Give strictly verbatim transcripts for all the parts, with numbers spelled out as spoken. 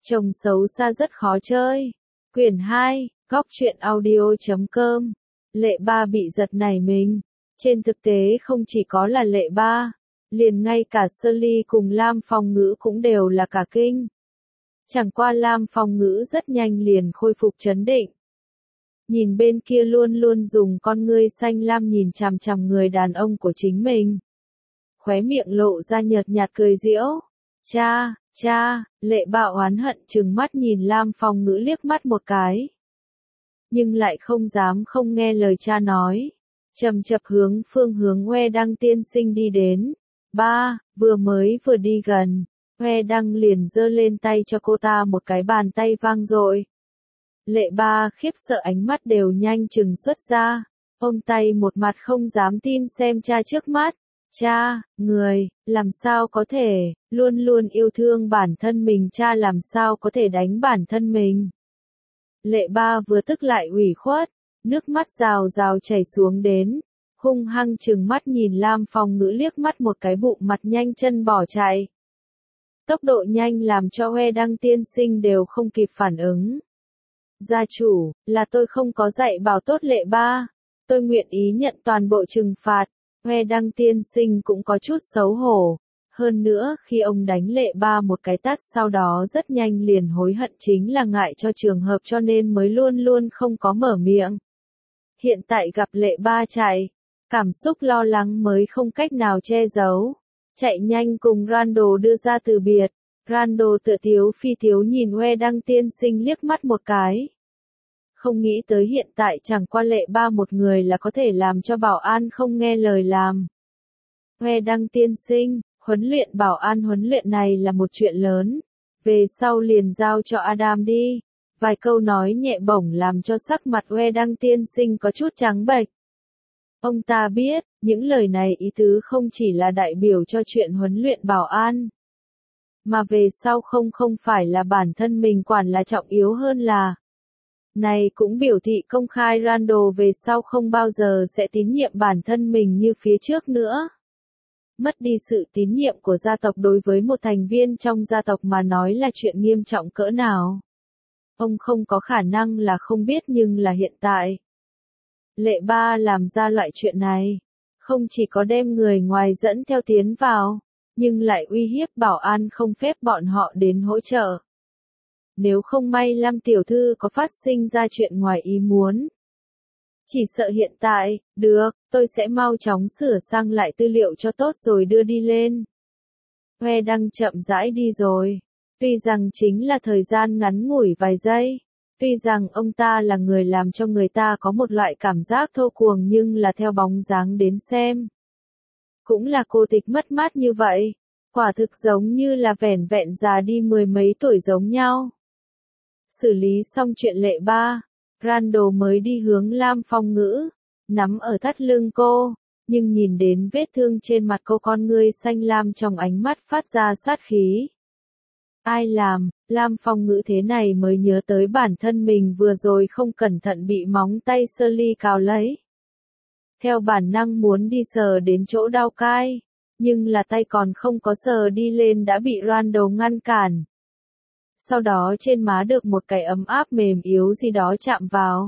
Chồng xấu xa rất khó chơi. Quyển hai, góc truyện audio chấm com. Lệ Ba bị giật nảy mình. Trên thực tế không chỉ có là Lệ Ba, liền ngay cả Sơ Ly cùng Lam Phong Ngữ cũng đều là cả kinh. Chẳng qua Lam Phong Ngữ rất nhanh liền khôi phục trấn định. Nhìn bên kia luôn luôn dùng con ngươi xanh lam nhìn chằm chằm người đàn ông của chính mình. Khóe miệng lộ ra nhợt nhạt cười giễu. Cha, cha, Lệ Ba oán hận trừng mắt nhìn Lam Phong Ngữ liếc mắt một cái. Nhưng lại không dám không nghe lời cha nói. Chầm chập hướng phương hướng Hoe Đăng tiên sinh đi đến. Ba, vừa mới vừa đi gần, Hoe Đăng liền giơ lên tay cho cô ta một cái bàn tay vang dội. Lệ Ba khiếp sợ ánh mắt đều nhanh chừng xuất ra, ôm tay một mặt không dám tin xem cha trước mắt. Cha, người, làm sao có thể, luôn luôn yêu thương bản thân mình, cha làm sao có thể đánh bản thân mình. Lệ Ba vừa tức lại ủy khuất, nước mắt rào rào chảy xuống đến, hung hăng trừng mắt nhìn Lam Phong Ngữ liếc mắt một cái, bụng mặt nhanh chân bỏ chạy. Tốc độ nhanh làm cho Hoe Đăng tiên sinh đều không kịp phản ứng. Gia chủ, là tôi không có dạy bảo tốt Lệ Ba, tôi nguyện ý nhận toàn bộ trừng phạt. Hoe Đăng tiên sinh cũng có chút xấu hổ. Hơn nữa, khi ông đánh Lệ Ba một cái tát sau đó rất nhanh liền hối hận, chính là ngại cho trường hợp cho nên mới luôn luôn không có mở miệng. Hiện tại gặp Lệ Ba chạy, cảm xúc lo lắng mới không cách nào che giấu. Chạy nhanh cùng Randall đưa ra từ biệt. Randall tựa tiếu phi tiếu nhìn Hoe Đăng tiên sinh liếc mắt một cái. Không nghĩ tới hiện tại chẳng qua Lệ Ba một người là có thể làm cho bảo an không nghe lời làm. Hoe Đăng tiên sinh, huấn luyện bảo an huấn luyện này là một chuyện lớn. Về sau liền giao cho Adam đi. Vài câu nói nhẹ bổng làm cho sắc mặt Hoe Đăng tiên sinh có chút trắng bệch. Ông ta biết, những lời này ý tứ không chỉ là đại biểu cho chuyện huấn luyện bảo an. Mà về sau không không phải là bản thân mình quản là trọng yếu hơn là. Này cũng biểu thị công khai Randall về sau không bao giờ sẽ tín nhiệm bản thân mình như phía trước nữa. Mất đi sự tín nhiệm của gia tộc đối với một thành viên trong gia tộc mà nói là chuyện nghiêm trọng cỡ nào. Ông không có khả năng là không biết, nhưng là hiện tại. Lệ Ba làm ra loại chuyện này, không chỉ có đem người ngoài dẫn theo tiến vào, nhưng lại uy hiếp bảo an không phép bọn họ đến hỗ trợ. Nếu không may Lam tiểu thư có phát sinh ra chuyện ngoài ý muốn. Chỉ sợ hiện tại, được, tôi sẽ mau chóng sửa sang lại tư liệu cho tốt rồi đưa đi lên. Hoe Đăng chậm rãi đi rồi. Tuy rằng chính là thời gian ngắn ngủi vài giây. Tuy rằng ông ta là người làm cho người ta có một loại cảm giác thô cuồng, nhưng là theo bóng dáng đến xem. Cũng là cô tịch mất mát như vậy. Quả thực giống như là vẻn vẹn già đi mười mấy tuổi giống nhau. Xử lý xong chuyện Lệ Ba, Randall mới đi hướng Lam Phong Ngữ, nắm ở thắt lưng cô, nhưng nhìn đến vết thương trên mặt cô, con ngươi xanh lam trong ánh mắt phát ra sát khí. Ai làm? Lam Phong Ngữ thế này mới nhớ tới bản thân mình vừa rồi không cẩn thận bị móng tay Sơ Ly cào lấy. Theo bản năng muốn đi sờ đến chỗ đau cai, nhưng là tay còn không có sờ đi lên đã bị Randall ngăn cản. Sau đó trên má được một cái ấm áp mềm yếu gì đó chạm vào.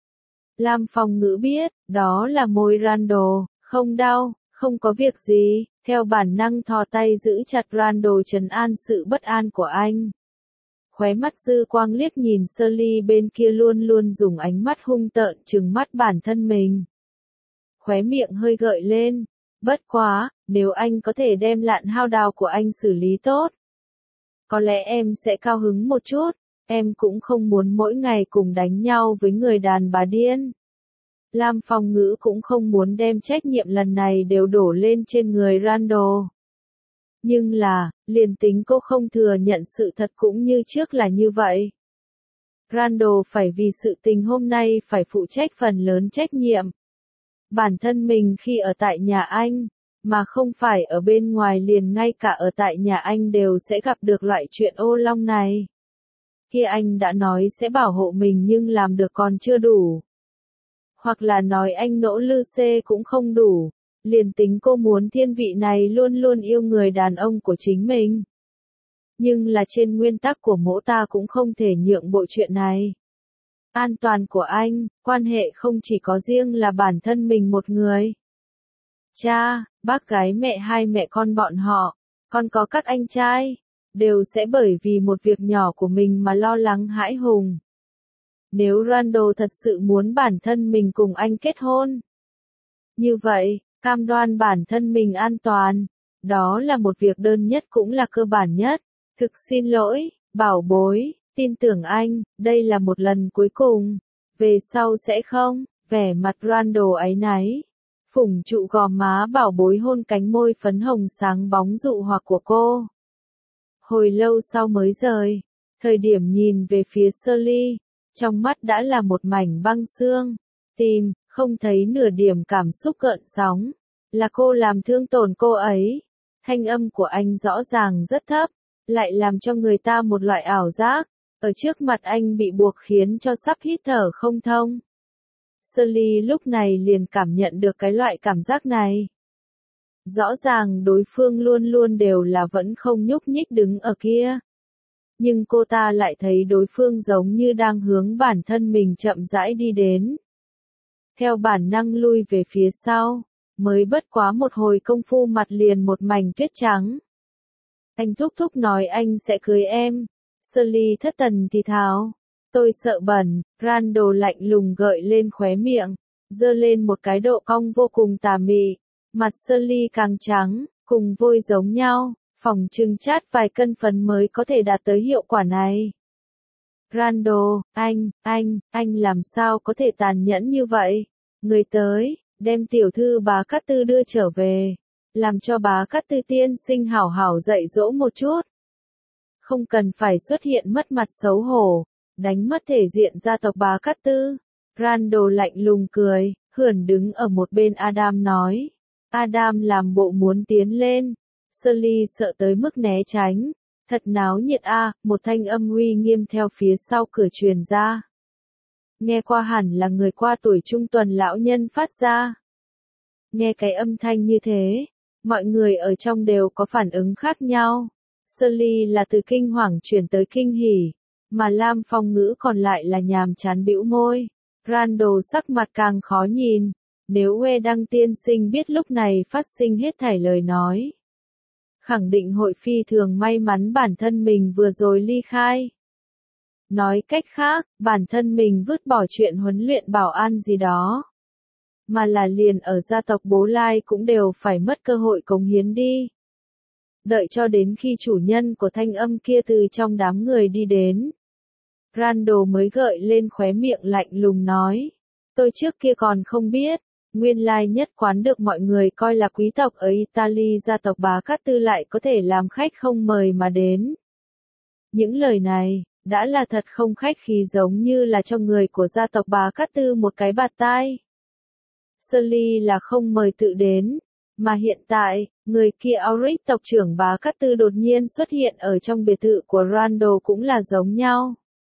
Lam Phong Ngữ biết, đó là môi Randall, không đau, không có việc gì, theo bản năng thò tay giữ chặt Randall trấn an sự bất an của anh. Khóe mắt dư quang liếc nhìn Sơ Ly bên kia luôn luôn dùng ánh mắt hung tợn trừng mắt bản thân mình. Khóe miệng hơi gợi lên, bất quá, nếu anh có thể đem lạn hao đào của anh xử lý tốt. Có lẽ em sẽ cao hứng một chút, em cũng không muốn mỗi ngày cùng đánh nhau với người đàn bà điên. Lam Phong Ngữ cũng không muốn đem trách nhiệm lần này đều đổ lên trên người Randall. Nhưng là, liền tính cô không thừa nhận sự thật cũng như trước là như vậy. Randall phải vì sự tình hôm nay phải phụ trách phần lớn trách nhiệm. Bản thân mình khi ở tại nhà anh, mà không phải ở bên ngoài, liền ngay cả ở tại nhà anh đều sẽ gặp được loại chuyện ô long này. Khi anh đã nói sẽ bảo hộ mình nhưng làm được còn chưa đủ. Hoặc là nói anh nỗ lư xê cũng không đủ. Liền tính cô muốn thiên vị này luôn luôn yêu người đàn ông của chính mình. Nhưng là trên nguyên tắc của mỗ ta cũng không thể nhượng bộ chuyện này. An toàn của anh, quan hệ không chỉ có riêng là bản thân mình một người. Cha, bác gái mẹ hai mẹ con bọn họ, còn có các anh trai, đều sẽ bởi vì một việc nhỏ của mình mà lo lắng hãi hùng. Nếu Randall thật sự muốn bản thân mình cùng anh kết hôn, như vậy, cam đoan bản thân mình an toàn, đó là một việc đơn nhất cũng là cơ bản nhất. Thực xin lỗi, bảo bối, tin tưởng anh, đây là một lần cuối cùng, về sau sẽ không, vẻ mặt Randall áy náy. Phủng trụ gò má bảo bối hôn cánh môi phấn hồng sáng bóng dụ hoặc của cô. Hồi lâu sau mới rời, thời điểm nhìn về phía Shirley, trong mắt đã là một mảnh băng xương, tim, không thấy nửa điểm cảm xúc gợn sóng, là cô làm thương tổn cô ấy. Thanh âm của anh rõ ràng rất thấp, lại làm cho người ta một loại ảo giác, ở trước mặt anh bị buộc khiến cho sắp hít thở không thông. Shirley lúc này liền cảm nhận được cái loại cảm giác này. Rõ ràng đối phương luôn luôn đều là vẫn không nhúc nhích đứng ở kia. Nhưng cô ta lại thấy đối phương giống như đang hướng bản thân mình chậm rãi đi đến. Theo bản năng lui về phía sau, mới bất quá một hồi công phu mặt liền một mảnh tuyết trắng. Anh thúc thúc nói anh sẽ cưới em. Shirley thất thần thì thào. Tôi sợ bẩn, Randall lạnh lùng gợi lên khóe miệng, giơ lên một cái độ cong vô cùng tà mị. Mặt Shirley càng trắng, cùng vôi giống nhau, phỏng chừng chát vài cân phấn mới có thể đạt tới hiệu quả này. Randall, anh, anh, anh làm sao có thể tàn nhẫn như vậy? Người tới, đem tiểu thư bá Cát Tư đưa trở về, làm cho bá Cát Tư tiên sinh hảo hảo dạy dỗ một chút. Không cần phải xuất hiện mất mặt xấu hổ, đánh mất thể diện gia tộc bá Cát Tư. Randall lạnh lùng cười, hườn đứng ở một bên Adam nói. Adam làm bộ muốn tiến lên. Shirley sợ tới mức né tránh. Thật náo nhiệt a, à, một thanh âm uy nghiêm theo phía sau cửa truyền ra. Nghe qua hẳn là người qua tuổi trung tuần lão nhân phát ra. Nghe cái âm thanh như thế, mọi người ở trong đều có phản ứng khác nhau. Shirley là từ kinh hoàng chuyển tới kinh hỉ, mà Lam Phong Ngữ còn lại là nhàm chán bĩu môi. Randall sắc mặt càng khó nhìn, nếu Uê Đăng tiên sinh biết lúc này phát sinh hết thảy lời nói. Khẳng định hội phi thường may mắn bản thân mình vừa rồi ly khai. Nói cách khác, bản thân mình vứt bỏ chuyện huấn luyện bảo an gì đó. Mà là liền ở gia tộc Bố Lai cũng đều phải mất cơ hội cống hiến đi. Đợi cho đến khi chủ nhân của thanh âm kia từ trong đám người đi đến. Randall mới gợi lên khóe miệng lạnh lùng nói. Tôi trước kia còn không biết, nguyên lai nhất quán được mọi người coi là quý tộc ở Italy gia tộc bá Cát Tư lại có thể làm khách không mời mà đến. Những lời này, đã là thật không khách khí giống như là cho người của gia tộc bá Cát Tư một cái bạt tai. Shirley là không mời tự đến, mà hiện tại, người kia Auric tộc trưởng bá Cát Tư đột nhiên xuất hiện ở trong biệt thự của Randall cũng là giống nhau.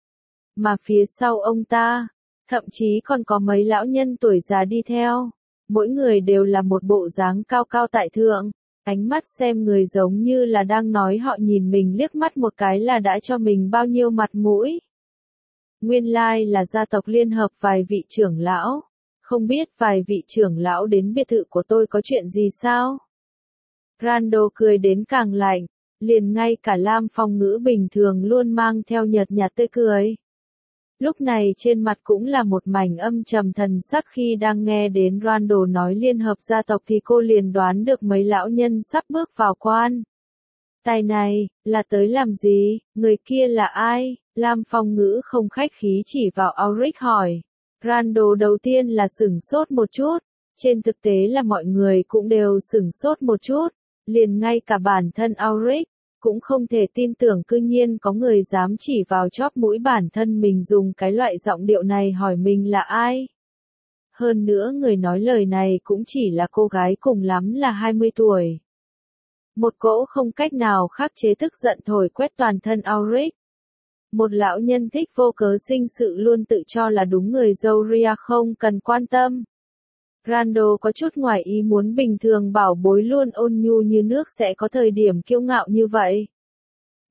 Mà phía sau ông ta, thậm chí còn có mấy lão nhân tuổi già đi theo, mỗi người đều là một bộ dáng cao cao tại thượng, ánh mắt xem người giống như là đang nói họ nhìn mình liếc mắt một cái là đã cho mình bao nhiêu mặt mũi. Nguyên lai là gia tộc liên hợp vài vị trưởng lão, không biết vài vị trưởng lão đến biệt thự của tôi có chuyện gì sao? Randall cười đến càng lạnh, liền ngay cả Lam Phong Ngữ bình thường luôn mang theo nhợt nhạt tươi cười. Lúc này trên mặt cũng là một mảnh âm trầm thần sắc khi đang nghe đến Randall nói liên hợp gia tộc thì cô liền đoán được mấy lão nhân sắp bước vào quan. Tài này, là tới làm gì, người kia là ai? Lam Phong Ngữ không khách khí chỉ vào Auric hỏi. Randall đầu tiên là sửng sốt một chút, trên thực tế là mọi người cũng đều sửng sốt một chút, liền ngay cả bản thân Auric cũng không thể tin tưởng cư nhiên có người dám chỉ vào chóp mũi bản thân mình dùng cái loại giọng điệu này hỏi mình là ai. Hơn nữa người nói lời này cũng chỉ là cô gái cùng lắm là hai mươi tuổi. Một cỗ không cách nào khắc chế tức giận thổi quét toàn thân Auric. Một lão nhân thích vô cớ sinh sự luôn tự cho là đúng người dâu ria không cần quan tâm. Randall có chút ngoài ý muốn bình thường bảo bối luôn ôn nhu như nước sẽ có thời điểm kiêu ngạo như vậy.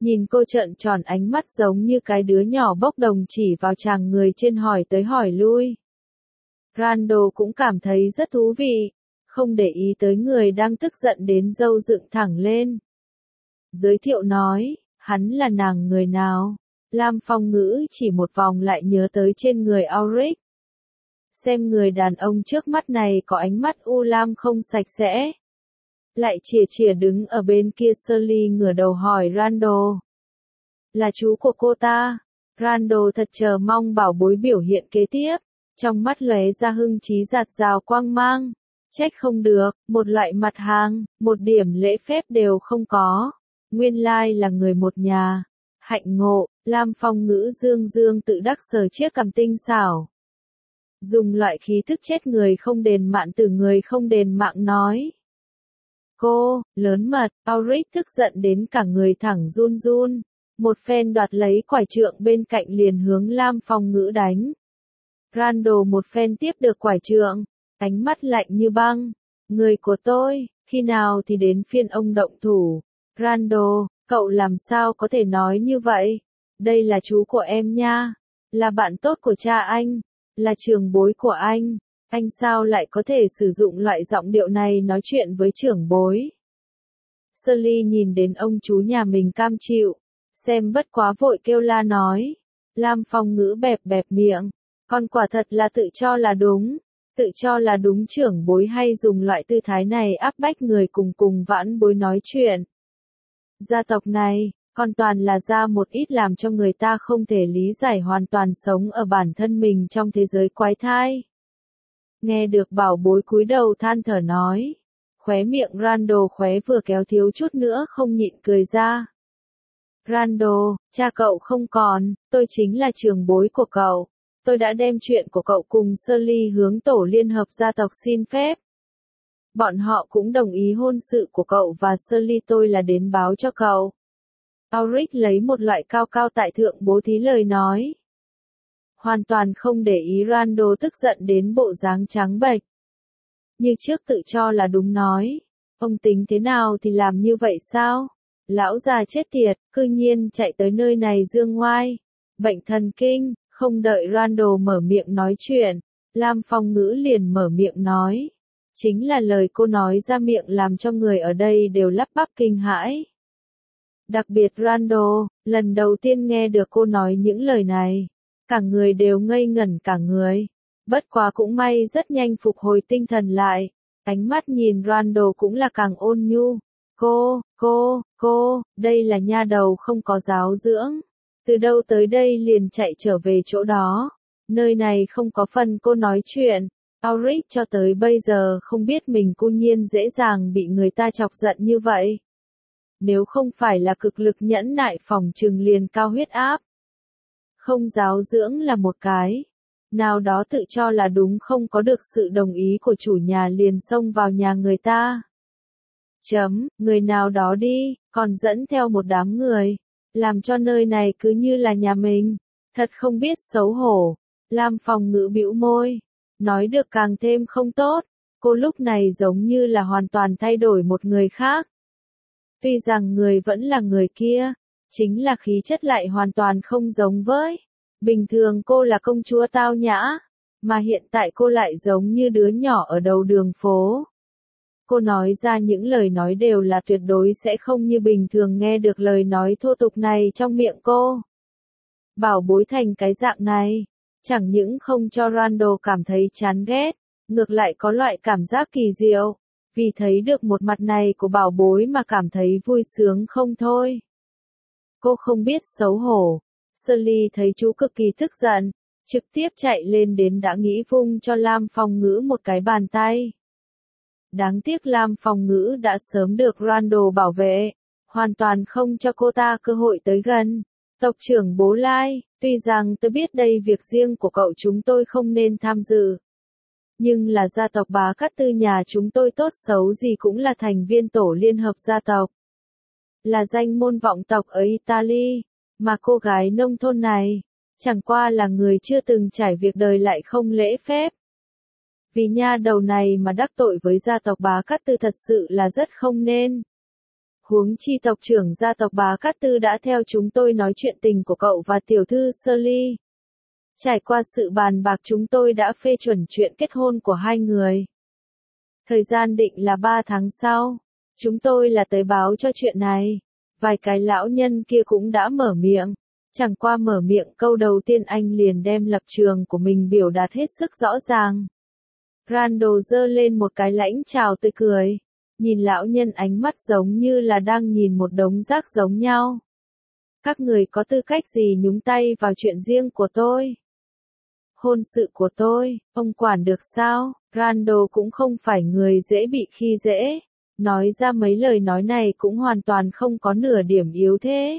Nhìn cô trợn tròn ánh mắt giống như cái đứa nhỏ bốc đồng chỉ vào chàng người trên hỏi tới hỏi lui. Randall cũng cảm thấy rất thú vị, không để ý tới người đang tức giận đến râu dựng thẳng lên. Giới thiệu nói, hắn là nàng người nào? Lam Phong Ngữ chỉ một vòng lại nhớ tới trên người Auric. Xem người đàn ông trước mắt này có ánh mắt u lam không sạch sẽ. Lại chìa chìa đứng ở bên kia Shirley ngửa đầu hỏi Randall. Là chú của cô ta. Randall thật chờ mong bảo bối biểu hiện kế tiếp. Trong mắt lóe ra hưng trí giạt rào quang mang. Trách không được, một loại mặt hàng, một điểm lễ phép đều không có. Nguyên lai là người một nhà. Hạnh ngộ, Lam Phong Ngữ dương dương tự đắc sờ chiếc cằm tinh xảo. Dùng loại khí thức chết người không đền mạng từ người không đền mạng nói. Cô, lớn mật, Auric tức giận đến cả người thẳng run run. Một phen đoạt lấy quải trượng bên cạnh liền hướng Lam Phong Ngữ đánh. Randall một phen tiếp được quải trượng, ánh mắt lạnh như băng. Người của tôi, khi nào thì đến phiên ông động thủ. Randall, cậu làm sao có thể nói như vậy? Đây là chú của em nha. Là bạn tốt của cha anh. Là trưởng bối của anh. Anh sao lại có thể sử dụng loại giọng điệu này nói chuyện với trưởng bối? Shirley nhìn đến ông chú nhà mình cam chịu. Xem bất quá vội kêu la nói. Lam Phong Ngữ bẹp bẹp miệng. Con quả thật là tự cho là đúng. Tự cho là đúng trưởng bối hay dùng loại tư thái này áp bách người cùng cùng vãn bối nói chuyện. Gia tộc này, còn toàn là ra một ít làm cho người ta không thể lý giải hoàn toàn sống ở bản thân mình trong thế giới quái thai. Nghe được bảo bối cúi đầu than thở nói. Khóe miệng Randall khóe vừa kéo thiếu chút nữa không nhịn cười ra. Randall, cha cậu không còn, tôi chính là trưởng bối của cậu. Tôi đã đem chuyện của cậu cùng Shirley hướng tổ liên hợp gia tộc xin phép. Bọn họ cũng đồng ý hôn sự của cậu và Shirley, tôi là đến báo cho cậu. Auric lấy một loại cao cao tại thượng bố thí lời nói. Hoàn toàn không để ý Randall tức giận đến bộ dáng trắng bệch. Như trước tự cho là đúng nói. Ông tính thế nào thì làm như vậy sao? Lão già chết tiệt, cư nhiên chạy tới nơi này dương ngoai. Bệnh thần kinh, không đợi Randall mở miệng nói chuyện. Lam Phong Ngữ liền mở miệng nói. Chính là lời cô nói ra miệng làm cho người ở đây đều lắp bắp kinh hãi. Đặc biệt Randall, lần đầu tiên nghe được cô nói những lời này. Cả người đều ngây ngẩn cả người. Bất quá cũng may rất nhanh phục hồi tinh thần lại. Ánh mắt nhìn Randall cũng là càng ôn nhu. Cô, cô, cô, đây là nha đầu không có giáo dưỡng. Từ đâu tới đây liền chạy trở về chỗ đó. Nơi này không có phần cô nói chuyện. Auric cho tới bây giờ không biết mình cư nhiên dễ dàng bị người ta chọc giận như vậy. Nếu không phải là cực lực nhẫn nại phòng trừng liền cao huyết áp. Không giáo dưỡng là một cái. Nào đó tự cho là đúng không có được sự đồng ý của chủ nhà liền xông vào nhà người ta. Chấm, người nào đó đi, còn dẫn theo một đám người. Làm cho nơi này cứ như là nhà mình. Thật không biết xấu hổ. Lam Phong Ngữ bĩu môi. Nói được càng thêm không tốt. Cô lúc này giống như là hoàn toàn thay đổi một người khác. Tuy rằng người vẫn là người kia. Chính là khí chất lại hoàn toàn không giống với. Bình thường cô là công chúa tao nhã. Mà hiện tại cô lại giống như đứa nhỏ ở đầu đường phố. Cô nói ra những lời nói đều là tuyệt đối sẽ không như bình thường nghe được lời nói thô tục này trong miệng cô. Bảo bối thành cái dạng này, chẳng những không cho Randall cảm thấy chán ghét, ngược lại có loại cảm giác kỳ diệu, vì thấy được một mặt này của bảo bối mà cảm thấy vui sướng không thôi. Cô không biết xấu hổ. Shirley thấy chú cực kỳ tức giận, trực tiếp chạy lên đến đã nghĩ vung cho Lam Phong Ngữ một cái bàn tay. Đáng tiếc Lam Phong Ngữ đã sớm được Randall bảo vệ, hoàn toàn không cho cô ta cơ hội tới gần. Tộc trưởng Bố Lai, tuy rằng tôi biết đây việc riêng của cậu chúng tôi không nên tham dự. Nhưng là gia tộc Bá Cát Tư nhà chúng tôi tốt xấu gì cũng là thành viên tổ liên hợp gia tộc. Là danh môn vọng tộc ở Italy, mà cô gái nông thôn này, chẳng qua là người chưa từng trải việc đời lại không lễ phép. Vì nha đầu này mà đắc tội với gia tộc Bá Cát Tư thật sự là rất không nên. Huống chi tộc trưởng gia tộc Bá Cát Tư đã theo chúng tôi nói chuyện tình của cậu và tiểu thư Shirley. Trải qua sự bàn bạc chúng tôi đã phê chuẩn chuyện kết hôn của hai người. Thời gian định là ba tháng sau. Chúng tôi là tới báo cho chuyện này. Vài cái lão nhân kia cũng đã mở miệng. Chẳng qua mở miệng câu đầu tiên anh liền đem lập trường của mình biểu đạt hết sức rõ ràng. Randall giơ lên một cái lãnh chào tươi cười. Nhìn lão nhân ánh mắt giống như là đang nhìn một đống rác giống nhau. Các người có tư cách gì nhúng tay vào chuyện riêng của tôi? Hôn sự của tôi, ông quản được sao? Randall cũng không phải người dễ bị khi dễ. Nói ra mấy lời nói này cũng hoàn toàn không có nửa điểm yếu thế.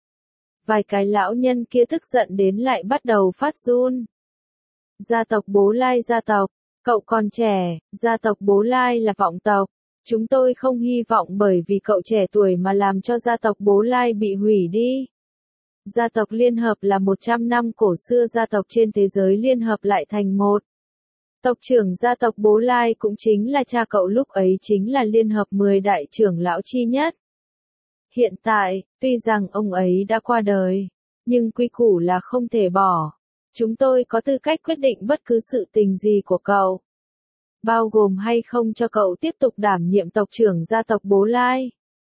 Vài cái lão nhân kia tức giận đến lại bắt đầu phát run. Gia tộc Bố Lai gia tộc, cậu còn trẻ, gia tộc Bố Lai là vọng tộc. Chúng tôi không hy vọng bởi vì cậu trẻ tuổi mà làm cho gia tộc Bố Lai bị hủy đi. Gia tộc Liên Hợp là một trăm năm cổ xưa gia tộc trên thế giới liên hợp lại thành một. Tộc trưởng gia tộc Bố Lai cũng chính là cha cậu lúc ấy chính là Liên Hợp mười đại trưởng lão chi nhất. Hiện tại, tuy rằng ông ấy đã qua đời, nhưng quy củ là không thể bỏ. Chúng tôi có tư cách quyết định bất cứ sự tình gì của cậu. Bao gồm hay không cho cậu tiếp tục đảm nhiệm tộc trưởng gia tộc Bố Lai.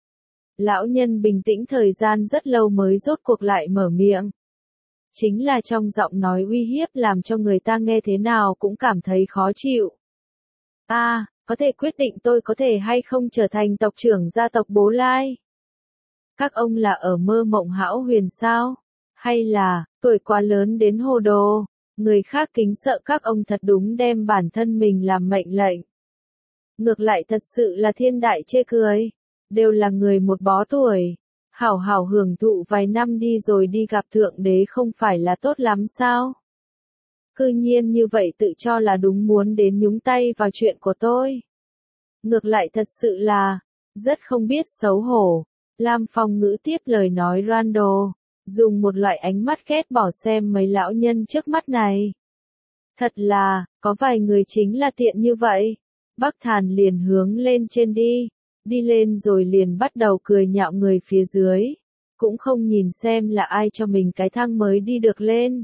Lão nhân bình tĩnh thời gian rất lâu mới rốt cuộc lại mở miệng. Chính là trong giọng nói uy hiếp làm cho người ta nghe thế nào cũng cảm thấy khó chịu. A, à, có thể quyết định tôi có thể hay không trở thành tộc trưởng gia tộc Bố Lai. Các ông là ở mơ mộng hão huyền sao? Hay là, tuổi quá lớn đến hồ đồ, người khác kính sợ các ông thật đúng đem bản thân mình làm mệnh lệnh. Ngược lại thật sự là thiên đại chê cười. Đều là người một bó tuổi. Hảo hảo hưởng thụ vài năm đi rồi đi gặp thượng đế không phải là tốt lắm sao? Cư nhiên như vậy tự cho là đúng muốn đến nhúng tay vào chuyện của tôi. Ngược lại thật sự là, rất không biết xấu hổ. Lam Phong ngữ tiếp lời nói Randall, dùng một loại ánh mắt ghét bỏ xem mấy lão nhân trước mắt này. Thật là, có vài người chính là tiện như vậy. Bắc Thàn liền hướng lên trên đi. Đi lên rồi liền bắt đầu cười nhạo người phía dưới. Cũng không nhìn xem là ai cho mình cái thang mới đi được lên.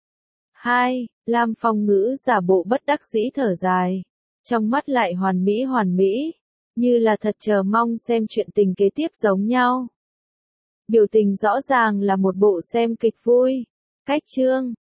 Hai, Lam Phong ngữ giả bộ bất đắc dĩ thở dài. Trong mắt lại hoàn mỹ hoàn mỹ. Như là thật chờ mong xem chuyện tình kế tiếp giống nhau. Biểu tình rõ ràng là một bộ xem kịch vui. Cách chương